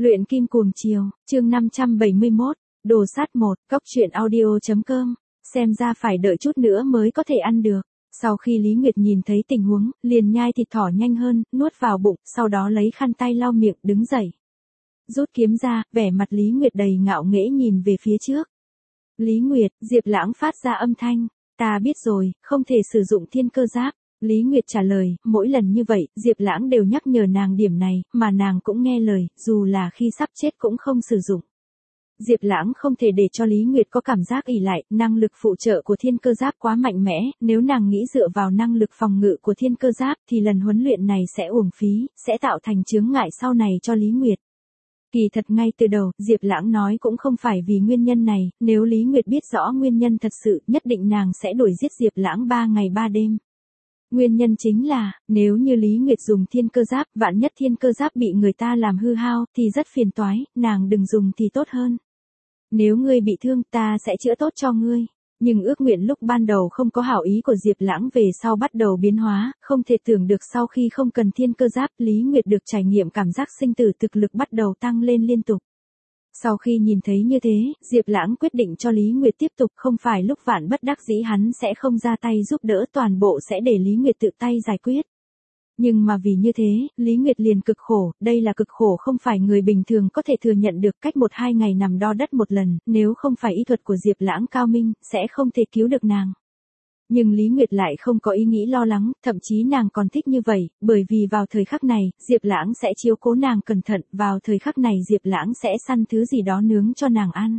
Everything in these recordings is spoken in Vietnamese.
Luyện kim cuồng chiều, chương 571, đồ sát 1, cóc truyện audio.com, xem ra phải đợi chút nữa mới có thể ăn được. Sau khi Lý Nguyệt nhìn thấy tình huống, liền nhai thịt thỏ nhanh hơn, nuốt vào bụng, sau đó lấy khăn tay lau miệng, đứng dậy. Rút kiếm ra, vẻ mặt Lý Nguyệt đầy ngạo nghễ nhìn về phía trước. Lý Nguyệt, Diệp Lãng phát ra âm thanh, ta biết rồi, không thể sử dụng thiên cơ giáp. Lý Nguyệt trả lời, mỗi lần như vậy, Diệp Lãng đều nhắc nhở nàng điểm này, mà nàng cũng nghe lời, dù là khi sắp chết cũng không sử dụng. Diệp Lãng không thể để cho Lý Nguyệt có cảm giác ỷ lại, năng lực phụ trợ của thiên cơ giáp quá mạnh mẽ, nếu nàng nghĩ dựa vào năng lực phòng ngự của thiên cơ giáp thì lần huấn luyện này sẽ uổng phí, sẽ tạo thành chướng ngại sau này cho Lý Nguyệt. Kỳ thật ngay từ đầu, Diệp Lãng nói cũng không phải vì nguyên nhân này, nếu Lý Nguyệt biết rõ nguyên nhân thật sự, nhất định nàng sẽ đuổi giết Diệp Lãng 3 ngày 3 đêm. Nguyên nhân chính là, nếu như Lý Nguyệt dùng thiên cơ giáp, vạn nhất thiên cơ giáp bị người ta làm hư hao, thì rất phiền toái, nàng đừng dùng thì tốt hơn. Nếu ngươi bị thương, ta sẽ chữa tốt cho ngươi. Nhưng ước nguyện lúc ban đầu không có hảo ý của Diệp Lãng về sau bắt đầu biến hóa, không thể tưởng được sau khi không cần thiên cơ giáp, Lý Nguyệt được trải nghiệm cảm giác sinh tử thực lực bắt đầu tăng lên liên tục. Sau khi nhìn thấy như thế, Diệp Lãng quyết định cho Lý Nguyệt tiếp tục, không phải lúc vạn bất đắc dĩ hắn sẽ không ra tay giúp đỡ, toàn bộ sẽ để Lý Nguyệt tự tay giải quyết. Nhưng mà vì như thế, Lý Nguyệt liền cực khổ, đây là cực khổ không phải người bình thường có thể thừa nhận được, cách 1-2 ngày nằm đo đất một lần, nếu không phải y thuật của Diệp Lãng cao minh, sẽ không thể cứu được nàng. Nhưng Lý Nguyệt lại không có ý nghĩ lo lắng, thậm chí nàng còn thích như vậy, bởi vì vào thời khắc này, Diệp Lãng sẽ chiếu cố nàng cẩn thận, vào thời khắc này Diệp Lãng sẽ săn thứ gì đó nướng cho nàng ăn.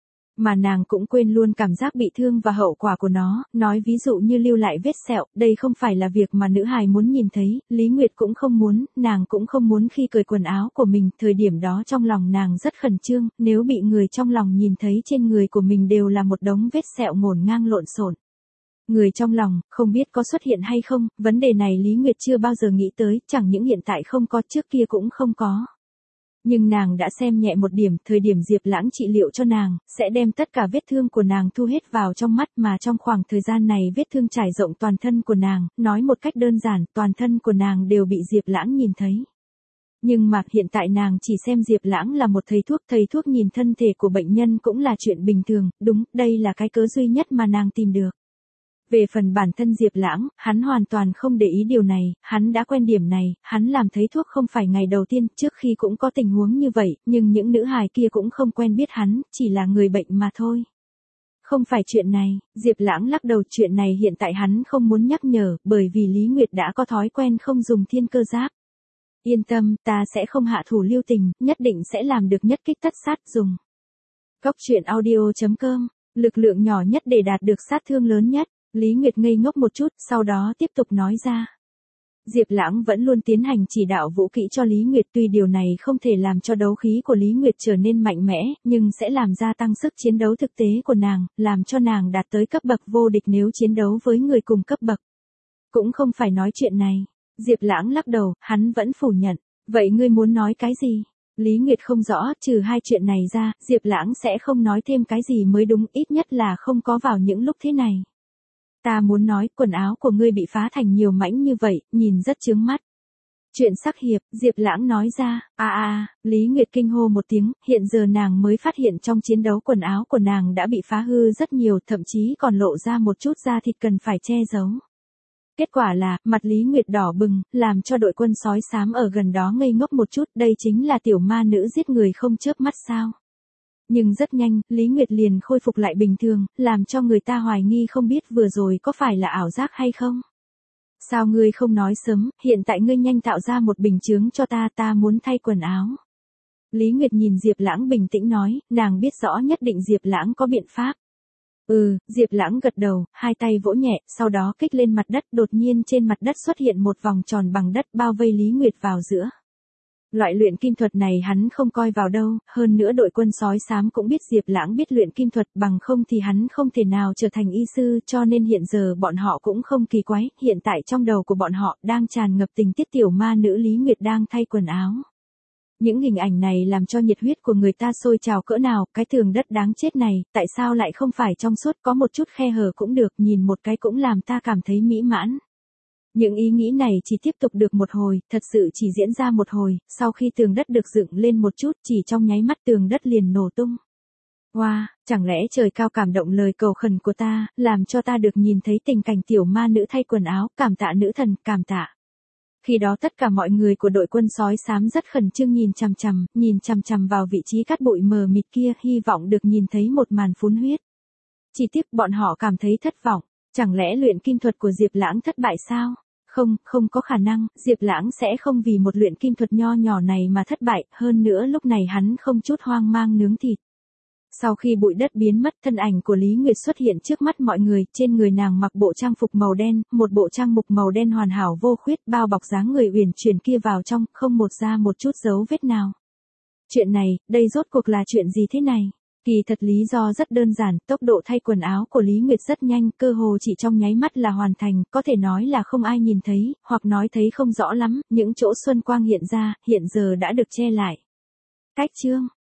Mà nàng cũng quên luôn cảm giác bị thương và hậu quả của nó, nói ví dụ như lưu lại vết sẹo, đây không phải là việc mà nữ hài muốn nhìn thấy, Lý Nguyệt cũng không muốn, nàng cũng không muốn khi cởi quần áo của mình, thời điểm đó trong lòng nàng rất khẩn trương, nếu bị người trong lòng nhìn thấy trên người của mình đều là một đống vết sẹo ngổn ngang lộn xộn. Người trong lòng, không biết có xuất hiện hay không, vấn đề này Lý Nguyệt chưa bao giờ nghĩ tới, chẳng những hiện tại không có, trước kia cũng không có. Nhưng nàng đã xem nhẹ một điểm, thời điểm Diệp Lãng trị liệu cho nàng, sẽ đem tất cả vết thương của nàng thu hết vào trong mắt, mà trong khoảng thời gian này vết thương trải rộng toàn thân của nàng, nói một cách đơn giản, toàn thân của nàng đều bị Diệp Lãng nhìn thấy. Nhưng mà hiện tại nàng chỉ xem Diệp Lãng là một thầy thuốc nhìn thân thể của bệnh nhân cũng là chuyện bình thường, đúng, đây là cái cớ duy nhất mà nàng tìm được. Về phần bản thân Diệp Lãng, hắn hoàn toàn không để ý điều này, hắn đã quen điểm này, hắn làm thầy thuốc không phải ngày đầu tiên, trước khi cũng có tình huống như vậy, nhưng những nữ hài kia cũng không quen biết hắn, chỉ là người bệnh mà thôi. Không phải chuyện này, Diệp Lãng lắc đầu, chuyện này hiện tại hắn không muốn nhắc nhở, bởi vì Lý Nguyệt đã có thói quen không dùng thiên cơ giáp. Yên tâm, ta sẽ không hạ thủ lưu tình, nhất định sẽ làm được nhất kích tất sát dùng. Cóc truyện audio.com, lực lượng nhỏ nhất để đạt được sát thương lớn nhất. Lý Nguyệt ngây ngốc một chút, sau đó tiếp tục nói ra. Diệp Lãng vẫn luôn tiến hành chỉ đạo vũ kỹ cho Lý Nguyệt, tuy điều này không thể làm cho đấu khí của Lý Nguyệt trở nên mạnh mẽ, nhưng sẽ làm gia tăng sức chiến đấu thực tế của nàng, làm cho nàng đạt tới cấp bậc vô địch nếu chiến đấu với người cùng cấp bậc. Cũng không phải nói chuyện này. Diệp Lãng lắc đầu, hắn vẫn phủ nhận. Vậy ngươi muốn nói cái gì? Lý Nguyệt không rõ, trừ hai chuyện này ra, Diệp Lãng sẽ không nói thêm cái gì mới đúng, ít nhất là không có vào những lúc thế này. Ta muốn nói, quần áo của ngươi bị phá thành nhiều mảnh như vậy, nhìn rất chướng mắt. Chuyện sắc hiệp, Diệp Lãng nói ra, Lý Nguyệt kinh hô một tiếng, hiện giờ nàng mới phát hiện trong chiến đấu quần áo của nàng đã bị phá hư rất nhiều, thậm chí còn lộ ra một chút da thịt cần phải che giấu. Kết quả là, mặt Lý Nguyệt đỏ bừng, làm cho đội quân sói xám ở gần đó ngây ngốc một chút, đây chính là tiểu ma nữ giết người không chớp mắt sao. Nhưng rất nhanh, Lý Nguyệt liền khôi phục lại bình thường, làm cho người ta hoài nghi không biết vừa rồi có phải là ảo giác hay không. Sao ngươi không nói sớm, hiện tại ngươi nhanh tạo ra một bình chướng cho ta, ta muốn thay quần áo. Lý Nguyệt nhìn Diệp Lãng bình tĩnh nói, nàng biết rõ nhất định Diệp Lãng có biện pháp. Diệp Lãng gật đầu, hai tay vỗ nhẹ, sau đó kích lên mặt đất, đột nhiên trên mặt đất xuất hiện một vòng tròn bằng đất bao vây Lý Nguyệt vào giữa. Loại luyện kim thuật này hắn không coi vào đâu, hơn nữa đội quân sói xám cũng biết Diệp Lãng biết luyện kim thuật, bằng không thì hắn không thể nào trở thành y sư, cho nên hiện giờ bọn họ cũng không kỳ quái, hiện tại trong đầu của bọn họ đang tràn ngập tình tiết tiểu ma nữ Lý Nguyệt đang thay quần áo. Những hình ảnh này làm cho nhiệt huyết của người ta sôi trào cỡ nào, cái tường đất đáng chết này, tại sao lại không phải trong suốt, có một chút khe hở cũng được, nhìn một cái cũng làm ta cảm thấy mỹ mãn. Những ý nghĩ này chỉ tiếp tục được một hồi, thật sự chỉ diễn ra một hồi, sau khi tường đất được dựng lên một chút chỉ trong nháy mắt tường đất liền nổ tung. Wow, chẳng lẽ trời cao cảm động lời cầu khẩn của ta, làm cho ta được nhìn thấy tình cảnh tiểu ma nữ thay quần áo, cảm tạ nữ thần, cảm tạ. Khi đó tất cả mọi người của đội quân sói xám rất khẩn trương nhìn chằm chằm vào vị trí cát bụi mờ mịt kia, hy vọng được nhìn thấy một màn phun huyết. Chỉ tiếc bọn họ cảm thấy thất vọng, chẳng lẽ luyện kim thuật của Diệp Lãng thất bại sao? Không có khả năng, Diệp Lãng sẽ không vì một luyện kim thuật nho nhỏ này mà thất bại, hơn nữa lúc này hắn không chút hoang mang nướng thịt. Sau khi bụi đất biến mất, thân ảnh của Lý Nguyệt xuất hiện trước mắt mọi người, trên người nàng mặc bộ trang phục màu đen, một bộ trang phục màu đen hoàn hảo vô khuyết, bao bọc dáng người uyển chuyển kia vào trong, không một ra một chút dấu vết nào. Chuyện này, đây rốt cuộc là chuyện gì thế này? Kỳ thật lý do rất đơn giản, tốc độ thay quần áo của Lý Nguyệt rất nhanh, cơ hồ chỉ trong nháy mắt là hoàn thành, có thể nói là không ai nhìn thấy, hoặc nói thấy không rõ lắm, những chỗ xuân quang hiện ra, hiện giờ đã được che lại. Cách chương